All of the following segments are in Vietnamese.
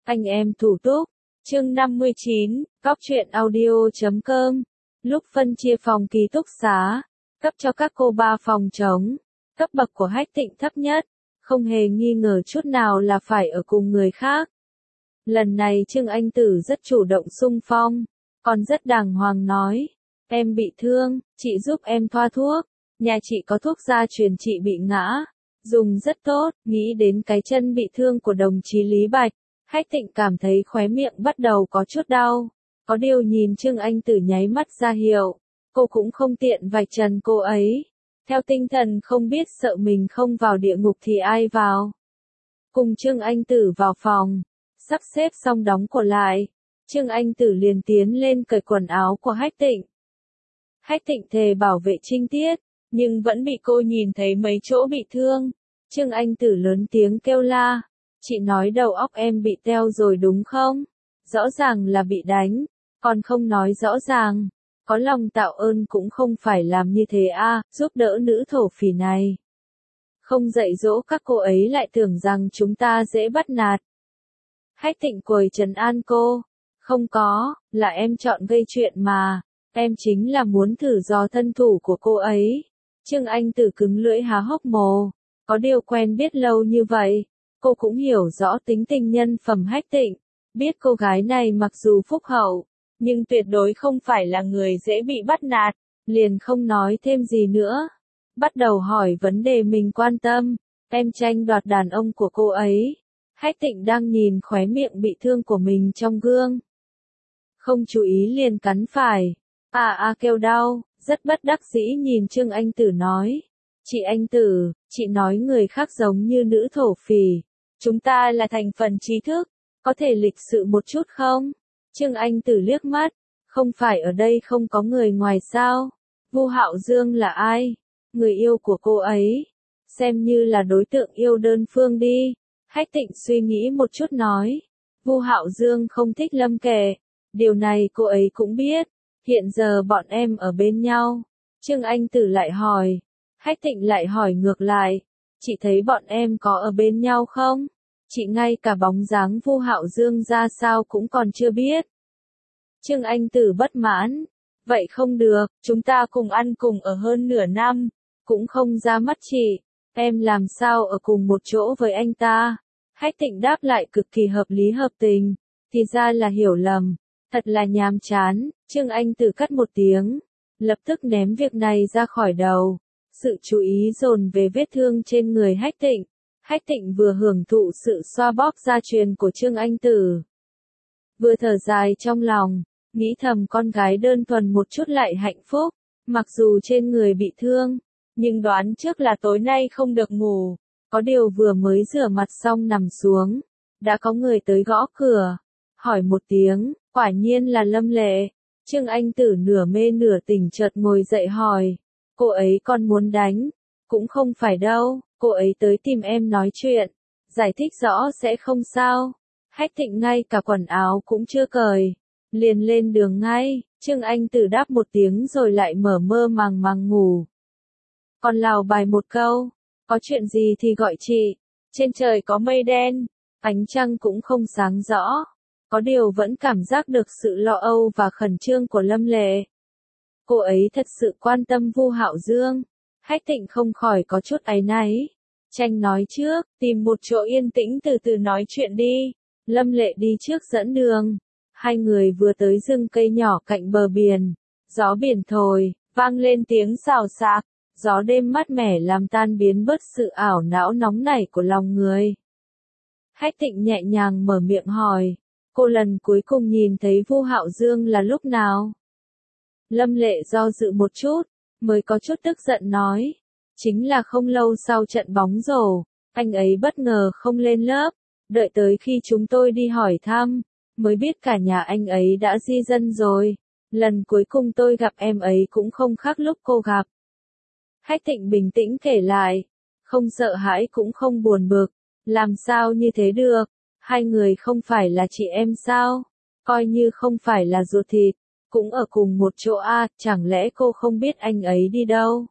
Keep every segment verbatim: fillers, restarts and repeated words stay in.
Anh em thủ túc. Chương năm mươi chín, Cóc truyện audio chấm com. Lúc phân chia phòng ký túc xá, cấp cho các cô ba phòng trống, cấp bậc của Hách Tịnh thấp nhất, không hề nghi ngờ chút nào là phải ở cùng người khác. Lần này Trương Anh Tử rất chủ động xung phong, còn rất đàng hoàng nói, em bị thương, chị giúp em thoa thuốc, nhà chị có thuốc gia truyền chị bị ngã, dùng rất tốt, nghĩ đến cái chân bị thương của đồng chí Lý Bạch, Hách Tịnh cảm thấy khóe miệng bắt đầu có chút đau, có điều nhìn Trương Anh Tử nháy mắt ra hiệu, cô cũng không tiện vạch trần cô ấy, theo tinh thần không biết sợ mình không vào địa ngục thì ai vào. Cùng Trương Anh Tử vào phòng, sắp xếp xong đóng cửa lại, Trương Anh Tử liền tiến lên cởi quần áo của Hách Tịnh. Hách Tịnh thề bảo vệ trinh tiết, nhưng vẫn bị cô nhìn thấy mấy chỗ bị thương. Trương Anh Tử lớn tiếng kêu la, chị nói đầu óc em bị teo rồi đúng không? Rõ ràng là bị đánh, còn không nói rõ ràng. Có lòng tạo ơn cũng không phải làm như thế a, giúp đỡ nữ thổ phỉ này. Không dạy dỗ các cô ấy lại tưởng rằng chúng ta dễ bắt nạt. Hách Tịnh quầy trấn an cô, không có, là em chọn gây chuyện mà, em chính là muốn thử dò thân thủ của cô ấy. Trương Anh Tử cứng lưỡi há hốc mồm, có điều quen biết lâu như vậy, cô cũng hiểu rõ tính tình nhân phẩm Hách Tịnh, biết cô gái này mặc dù phúc hậu, nhưng tuyệt đối không phải là người dễ bị bắt nạt, liền không nói thêm gì nữa. Bắt đầu hỏi vấn đề mình quan tâm, em tranh đoạt đàn ông của cô ấy. Hách Tịnh đang nhìn khóe miệng bị thương của mình trong gương. Không chú ý liền cắn phải. À à kêu đau, rất bất đắc dĩ nhìn Trương Anh Tử nói. Chị Anh Tử, chị nói người khác giống như nữ thổ phỉ. Chúng ta là thành phần trí thức, có thể lịch sự một chút không? Trương Anh Tử liếc mắt, không phải ở đây không có người ngoài sao? Vu Hạo Dương là ai? Người yêu của cô ấy. Xem như là đối tượng yêu đơn phương đi. Hách Tịnh suy nghĩ một chút nói. Vu Hạo Dương không thích Lâm Kệ. Điều này cô ấy cũng biết. Hiện giờ bọn em ở bên nhau. Trương Anh Tử lại hỏi. Hách Tịnh lại hỏi ngược lại. Chị thấy bọn em có ở bên nhau không? Chị ngay cả bóng dáng Vu Hạo Dương ra sao cũng còn chưa biết. Trương Anh Tử bất mãn. Vậy không được, chúng ta cùng ăn cùng ở hơn nửa năm. Cũng không ra mắt chị. Em làm sao ở cùng một chỗ với anh ta? Hách Tịnh đáp lại cực kỳ hợp lý hợp tình. Thì ra là hiểu lầm. Thật là nhàm chán. Trương Anh Tử cắt một tiếng. Lập tức ném việc này ra khỏi đầu. Sự chú ý dồn về vết thương trên người Hách Tịnh. Hách Tịnh vừa hưởng thụ sự xoa bóp gia truyền của Trương Anh Tử. Vừa thở dài trong lòng. Nghĩ thầm con gái đơn thuần một chút lại hạnh phúc. Mặc dù trên người bị thương. Nhưng đoán trước là tối nay không được ngủ. Có điều vừa mới rửa mặt xong nằm xuống. Đã có người tới gõ cửa. Hỏi một tiếng, quả nhiên là Lâm Lệ. Trương Anh Tử nửa mê nửa tỉnh chợt ngồi dậy hỏi. Cô ấy còn muốn đánh. Cũng không phải đâu, cô ấy tới tìm em nói chuyện. Giải thích rõ sẽ không sao. Hách Tịnh ngay cả quần áo cũng chưa cởi. Liền lên đường ngay. Trương Anh Tử đáp một tiếng rồi lại mở mơ màng màng ngủ. Còn lào bài một câu, có chuyện gì thì gọi chị, trên trời có mây đen, ánh trăng cũng không sáng rõ, có điều vẫn cảm giác được sự lo âu và khẩn trương của Lâm Lệ. Cô ấy thật sự quan tâm Vu Hạo Dương, Hách Tịnh không khỏi có chút áy náy. Tranh nói trước, tìm một chỗ yên tĩnh từ từ nói chuyện đi, Lâm Lệ đi trước dẫn đường. Hai người vừa tới rừng cây nhỏ cạnh bờ biển, gió biển thổi, vang lên tiếng xào xạc. Gió đêm mát mẻ làm tan biến bớt sự ảo não nóng nảy của lòng người. Hách Tịnh nhẹ nhàng mở miệng hỏi, cô lần cuối cùng nhìn thấy Vu Hạo Dương là lúc nào? Lâm Lệ do dự một chút, mới có chút tức giận nói, chính là không lâu sau trận bóng rổ, anh ấy bất ngờ không lên lớp, đợi tới khi chúng tôi đi hỏi thăm, mới biết cả nhà anh ấy đã di dân rồi, lần cuối cùng tôi gặp em ấy cũng không khác lúc cô gặp. Hách Tịnh bình tĩnh kể lại, không sợ hãi cũng không buồn bực, làm sao như thế được, hai người không phải là chị em sao, coi như không phải là ruột thịt, cũng ở cùng một chỗ a, chẳng lẽ cô không biết anh ấy đi đâu?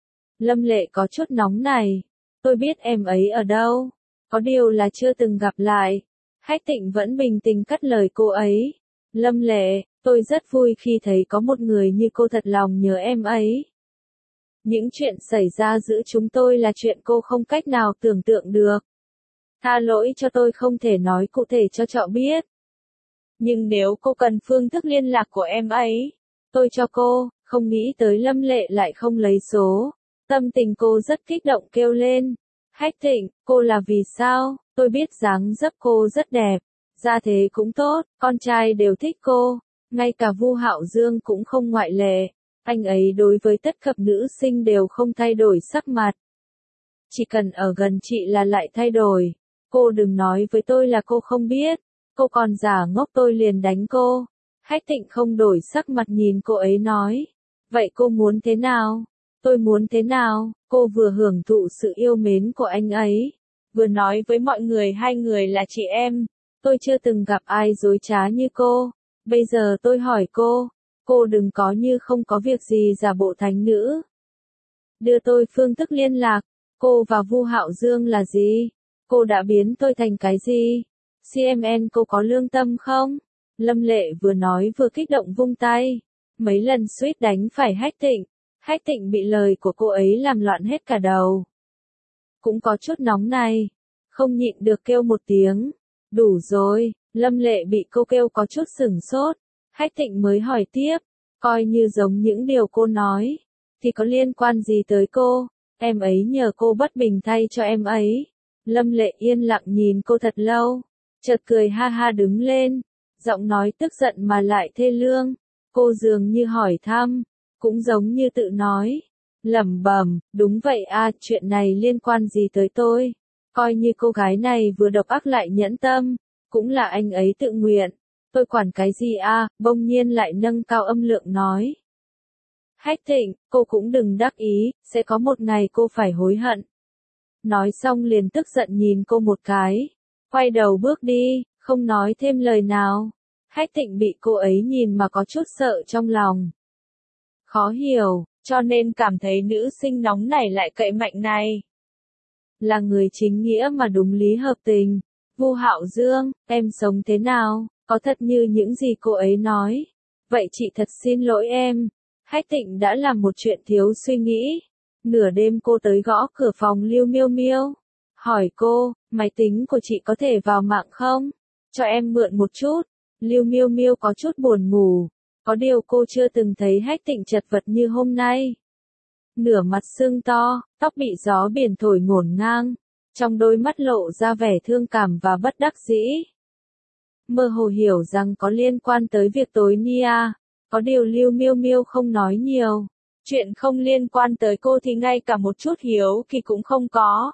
Lâm Lệ có chút nóng này, tôi biết em ấy ở đâu, có điều là chưa từng gặp lại, Hách Tịnh vẫn bình tĩnh cắt lời cô ấy. Lâm Lệ, tôi rất vui khi thấy có một người như cô thật lòng nhớ em ấy. Những chuyện xảy ra giữa chúng tôi là chuyện cô không cách nào tưởng tượng được. Tha lỗi cho tôi không thể nói cụ thể cho trọ biết. Nhưng nếu cô cần phương thức liên lạc của em ấy, tôi cho cô. Không nghĩ tới Lâm Lệ lại không lấy số. Tâm tình cô rất kích động kêu lên. Hách Tịnh, cô là vì sao? Tôi biết dáng dấp cô rất đẹp. Gia thế cũng tốt, con trai đều thích cô. Ngay cả Vu Hạo Dương cũng không ngoại lệ. Anh ấy đối với tất cả nữ sinh đều không thay đổi sắc mặt. Chỉ cần ở gần chị là lại thay đổi. Cô đừng nói với tôi là cô không biết. Cô còn giả ngốc tôi liền đánh cô. Hách Tịnh không đổi sắc mặt nhìn cô ấy nói. Vậy cô muốn thế nào? Tôi muốn thế nào? Cô vừa hưởng thụ sự yêu mến của anh ấy, vừa nói với mọi người hai người là chị em. Tôi chưa từng gặp ai dối trá như cô. Bây giờ tôi hỏi cô, cô đừng có như không có việc gì giả bộ thánh nữ. Đưa tôi phương thức liên lạc. Cô và Vu Hạo Dương là gì? Cô đã biến tôi thành cái gì? xê em en cô có lương tâm không? Lâm Lệ vừa nói vừa kích động vung tay. Mấy lần suýt đánh phải Hách Tịnh. Hách Tịnh bị lời của cô ấy làm loạn hết cả đầu. Cũng có chút nóng này. Không nhịn được kêu một tiếng. Đủ rồi. Lâm Lệ bị cô kêu có chút sửng sốt. Hách Tịnh mới hỏi tiếp. Coi như giống những điều cô nói. Thì có liên quan gì tới cô? Em ấy nhờ cô bất bình thay cho em ấy. Lâm Lệ yên lặng nhìn cô thật lâu. Chợt cười ha ha đứng lên. Giọng nói tức giận mà lại thê lương. Cô dường như hỏi thăm. Cũng giống như tự nói. Lẩm bẩm, đúng vậy à, chuyện này liên quan gì tới tôi? Coi như cô gái này vừa độc ác lại nhẫn tâm. Cũng là anh ấy tự nguyện. Tôi quản cái gì à, bỗng nhiên lại nâng cao âm lượng nói. Hách Tịnh, cô cũng đừng đắc ý, sẽ có một ngày cô phải hối hận. Nói xong liền tức giận nhìn cô một cái. Quay đầu bước đi, không nói thêm lời nào. Hách Tịnh bị cô ấy nhìn mà có chút sợ trong lòng. Khó hiểu, cho nên cảm thấy nữ sinh nóng này lại cậy mạnh này. Là người chính nghĩa mà đúng lý hợp tình. Vu Hạo Dương, em sống thế nào, có thật như những gì cô ấy nói. Vậy chị thật xin lỗi em. Hách Tịnh đã làm một chuyện thiếu suy nghĩ. Nửa đêm cô tới gõ cửa phòng Lưu Miêu Miêu. Hỏi cô, máy tính của chị có thể vào mạng không? Cho em mượn một chút. Lưu Miêu Miêu có chút buồn ngủ. Có điều cô chưa từng thấy Hách Tịnh chật vật như hôm nay. Nửa mặt sưng to, tóc bị gió biển thổi ngổn ngang. Trong đôi mắt lộ ra vẻ thương cảm và bất đắc dĩ. Mơ hồ hiểu rằng có liên quan tới việc tối Nia. Có điều Lưu Miêu Miêu không nói nhiều. Chuyện không liên quan tới cô thì ngay cả một chút hiếu kỳ cũng không có.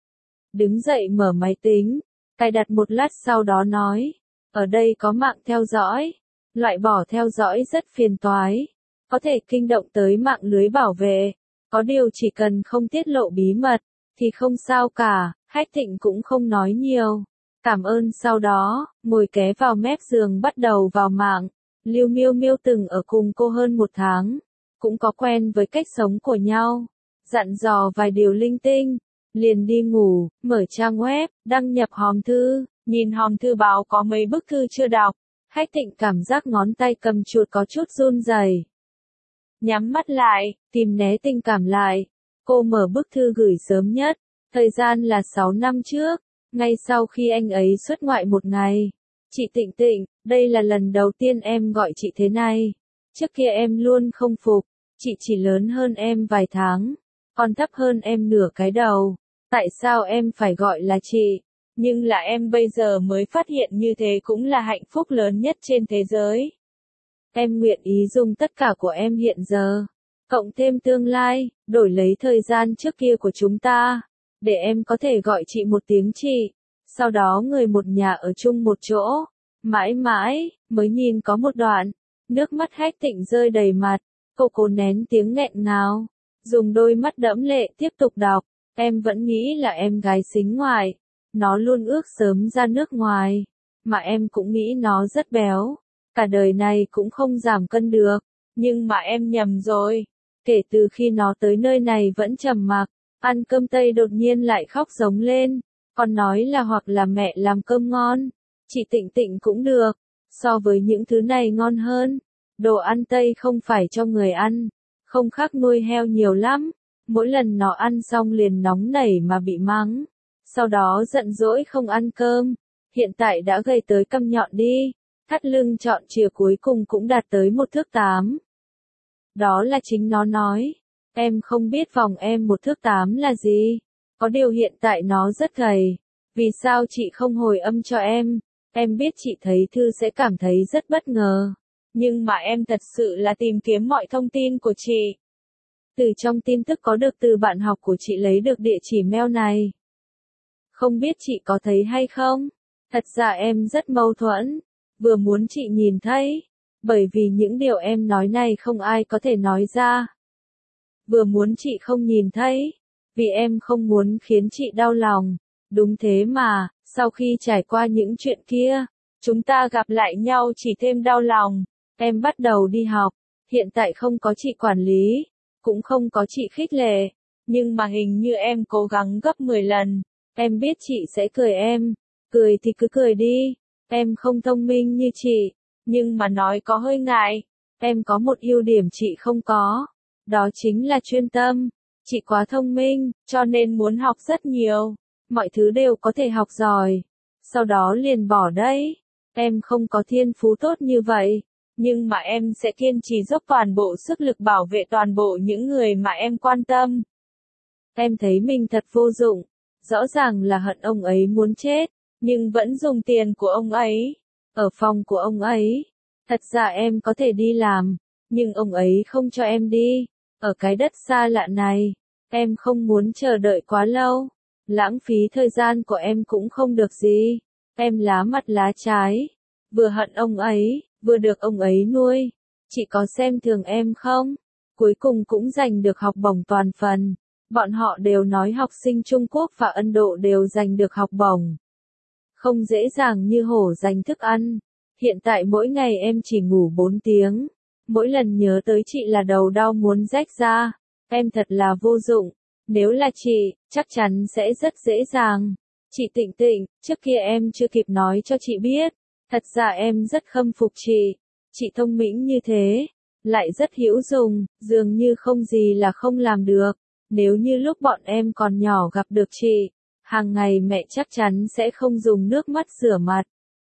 Đứng dậy mở máy tính, cài đặt một lát sau đó nói. Ở đây có mạng theo dõi. Loại bỏ theo dõi rất phiền toái. Có thể kinh động tới mạng lưới bảo vệ. Có điều chỉ cần không tiết lộ bí mật, thì không sao cả. Hách Thịnh cũng không nói nhiều. Cảm ơn sau đó, ngồi ké vào mép giường bắt đầu vào mạng. Lưu Miêu Miêu từng ở cùng cô hơn một tháng. Cũng có quen với cách sống của nhau. Dặn dò vài điều linh tinh. Liền đi ngủ, mở trang web, đăng nhập hòm thư. Nhìn hòm thư báo có mấy bức thư chưa đọc. Hách Thịnh cảm giác ngón tay cầm chuột có chút run rẩy. Nhắm mắt lại, tìm né tình cảm lại. Cô mở bức thư gửi sớm nhất. Thời gian là sáu năm trước. Ngay sau khi anh ấy xuất ngoại một ngày. Chị Tịnh Tịnh, đây là lần đầu tiên em gọi chị thế này. Trước kia em luôn không phục. Chị chỉ lớn hơn em vài tháng. Còn thấp hơn em nửa cái đầu. Tại sao em phải gọi là chị? Nhưng là em bây giờ mới phát hiện như thế cũng là hạnh phúc lớn nhất trên thế giới. Em nguyện ý dùng tất cả của em hiện giờ, cộng thêm tương lai, đổi lấy thời gian trước kia của chúng ta, để em có thể gọi chị một tiếng chị. Sau đó người một nhà ở chung một chỗ, mãi mãi, mới nhìn có một đoạn, nước mắt Hách Thịnh rơi đầy mặt, cô cố nén tiếng nghẹn ngào, dùng đôi mắt đẫm lệ tiếp tục đọc. Em vẫn nghĩ là em gái xính ngoại. Nó luôn ước sớm ra nước ngoài. Mà em cũng nghĩ nó rất béo. Cả đời này cũng không giảm cân được. Nhưng mà em nhầm rồi. Kể từ khi nó tới nơi này vẫn trầm mặc. Ăn cơm Tây đột nhiên lại khóc giống lên. Còn nói là hoặc là mẹ làm cơm ngon. Chị Tịnh Tịnh cũng được, so với những thứ này ngon hơn. Đồ ăn Tây không phải cho người ăn, không khác nuôi heo nhiều lắm. Mỗi lần nó ăn xong liền nóng nảy mà bị mắng, sau đó giận dỗi không ăn cơm. Hiện tại đã gầy tới câm nhọn đi, thắt lưng trọn chìa cuối cùng cũng đạt tới một thước tám. Đó là chính nó nói. Em không biết vòng em một thước tám là gì. Có điều hiện tại nó rất gầy. Vì sao chị không hồi âm cho em? Em biết chị thấy thư sẽ cảm thấy rất bất ngờ. Nhưng mà em thật sự là tìm kiếm mọi thông tin của chị. Từ trong tin tức có được từ bạn học của chị lấy được địa chỉ mail này. Không biết chị có thấy hay không? Thật ra em rất mâu thuẫn. Vừa muốn chị nhìn thấy. Bởi vì những điều em nói này không ai có thể nói ra. Vừa muốn chị không nhìn thấy. Vì em không muốn khiến chị đau lòng. Đúng thế mà, sau khi trải qua những chuyện kia, chúng ta gặp lại nhau chỉ thêm đau lòng. Em bắt đầu đi học. Hiện tại không có chị quản lý. Cũng không có chị khích lệ. Nhưng mà hình như em cố gắng gấp mười lần. Em biết chị sẽ cười em. Cười thì cứ cười đi. Em không thông minh như chị. Nhưng mà nói có hơi ngại. Em có một ưu điểm chị không có. Đó chính là chuyên tâm. Chị quá thông minh, cho nên muốn học rất nhiều. Mọi thứ đều có thể học giỏi. Sau đó liền bỏ đấy. Em không có thiên phú tốt như vậy. Nhưng mà em sẽ kiên trì dốc toàn bộ sức lực bảo vệ toàn bộ những người mà em quan tâm. Em thấy mình thật vô dụng. Rõ ràng là hận ông ấy muốn chết. Nhưng vẫn dùng tiền của ông ấy. Ở phòng của ông ấy. Thật ra em có thể đi làm. Nhưng ông ấy không cho em đi. Ở cái đất xa lạ này. Em không muốn chờ đợi quá lâu. Lãng phí thời gian của em cũng không được gì. Em lá mặt lá trái. Vừa hận ông ấy, vừa được ông ấy nuôi. Chị có xem thường em không? Cuối cùng cũng giành được học bổng toàn phần. Bọn họ đều nói học sinh Trung Quốc và Ấn Độ đều giành được học bổng. Không dễ dàng như hổ giành thức ăn. Hiện tại mỗi ngày em chỉ ngủ bốn tiếng. Mỗi lần nhớ tới chị là đầu đau muốn rách ra. Em thật là vô dụng. Nếu là chị, chắc chắn sẽ rất dễ dàng. Chị Tịnh Tịnh, trước kia em chưa kịp nói cho chị biết. Thật ra em rất khâm phục chị. Chị thông minh như thế. Lại rất hữu dụng, dường như không gì là không làm được. Nếu như lúc bọn em còn nhỏ gặp được chị, hàng ngày mẹ chắc chắn sẽ không dùng nước mắt rửa mặt.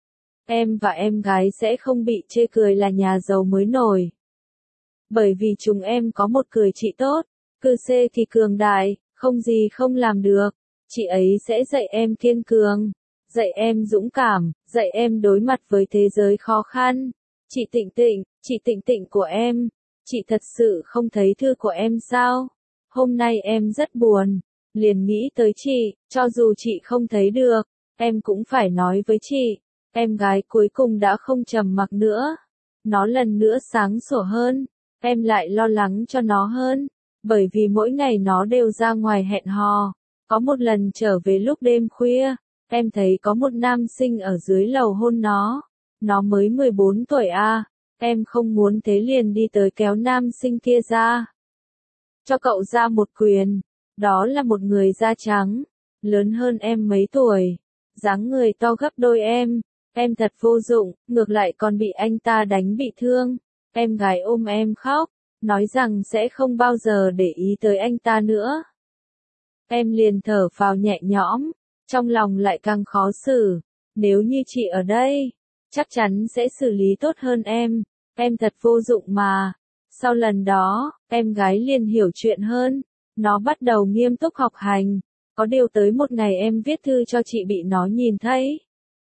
Em và em gái sẽ không bị chê cười là nhà giàu mới nổi. Bởi vì chúng em có một cười chị tốt, cư xê thì cường đại, không gì không làm được. Chị ấy sẽ dạy em kiên cường, dạy em dũng cảm, dạy em đối mặt với thế giới khó khăn. Chị Tịnh Tịnh, chị Tịnh Tịnh của em, chị thật sự không thấy thư của em sao? Hôm nay em rất buồn, liền nghĩ tới chị, cho dù chị không thấy được, em cũng phải nói với chị. Em gái cuối cùng đã không trầm mặc nữa. Nó lần nữa sáng sủa hơn, em lại lo lắng cho nó hơn, bởi vì mỗi ngày nó đều ra ngoài hẹn hò. Có một lần trở về lúc đêm khuya, em thấy có một nam sinh ở dưới lầu hôn nó. Nó mới mười bốn tuổi à, em không muốn thế liền đi tới kéo nam sinh kia ra. Cho cậu ra một quyền. Đó là một người da trắng, lớn hơn em mấy tuổi, dáng người to gấp đôi em. Em thật vô dụng, ngược lại còn bị anh ta đánh bị thương. Em gái ôm em khóc, nói rằng sẽ không bao giờ để ý tới anh ta nữa. Em liền thở phào nhẹ nhõm, trong lòng lại càng khó xử. Nếu như chị ở đây, chắc chắn sẽ xử lý tốt hơn em. Em thật vô dụng mà. Sau lần đó, em gái liền hiểu chuyện hơn. Nó bắt đầu nghiêm túc học hành. Có điều tới một ngày em viết thư cho chị bị nó nhìn thấy.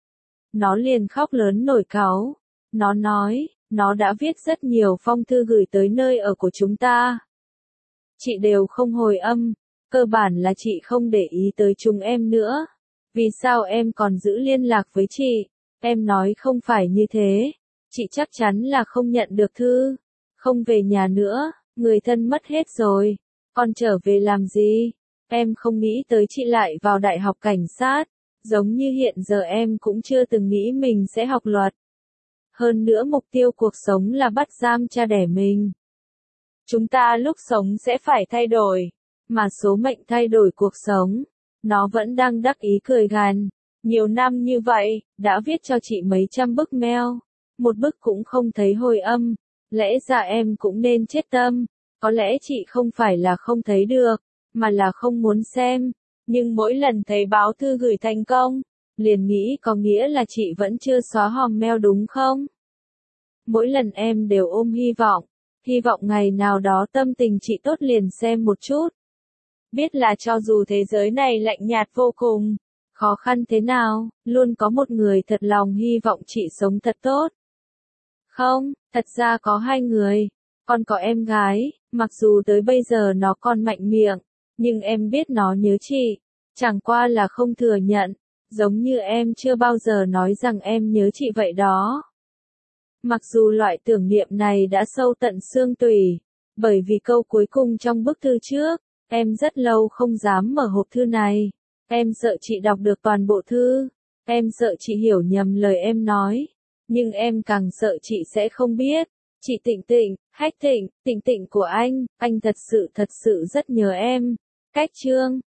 Nó liền khóc lớn nổi cáu. Nó nói, nó đã viết rất nhiều phong thư gửi tới nơi ở của chúng ta. Chị đều không hồi âm. Cơ bản là chị không để ý tới chúng em nữa. Vì sao em còn giữ liên lạc với chị? Em nói không phải như thế. Chị chắc chắn là không nhận được thư. Không về nhà nữa, người thân mất hết rồi. Còn trở về làm gì? Em không nghĩ tới chị lại vào đại học cảnh sát. Giống như hiện giờ em cũng chưa từng nghĩ mình sẽ học luật. Hơn nữa mục tiêu cuộc sống là bắt giam cha đẻ mình. Chúng ta lúc sống sẽ phải thay đổi. Mà số mệnh thay đổi cuộc sống. Nó vẫn đang đắc ý cười gằn. Nhiều năm như vậy, đã viết cho chị mấy trăm bức mail, một bức cũng không thấy hồi âm, lẽ ra em cũng nên chết tâm, có lẽ chị không phải là không thấy được, mà là không muốn xem, nhưng mỗi lần thấy báo thư gửi thành công, liền nghĩ có nghĩa là chị vẫn chưa xóa hòm mail đúng không? Mỗi lần em đều ôm hy vọng, hy vọng ngày nào đó tâm tình chị tốt liền xem một chút. Biết là cho dù thế giới này lạnh nhạt vô cùng, khó khăn thế nào, luôn có một người thật lòng hy vọng chị sống thật tốt. Không, thật ra có hai người, còn có em gái, mặc dù tới bây giờ nó còn mạnh miệng, nhưng em biết nó nhớ chị, chẳng qua là không thừa nhận, giống như em chưa bao giờ nói rằng em nhớ chị vậy đó. Mặc dù loại tưởng niệm này đã sâu tận xương tủy, bởi vì câu cuối cùng trong bức thư trước, em rất lâu không dám mở hộp thư này. Em sợ chị đọc được toàn bộ thư, em sợ chị hiểu nhầm lời em nói, nhưng em càng sợ chị sẽ không biết. Chị Tịnh Tịnh, Hách Tịnh, Tịnh Tịnh của anh, anh thật sự thật sự rất nhớ em. Cách chương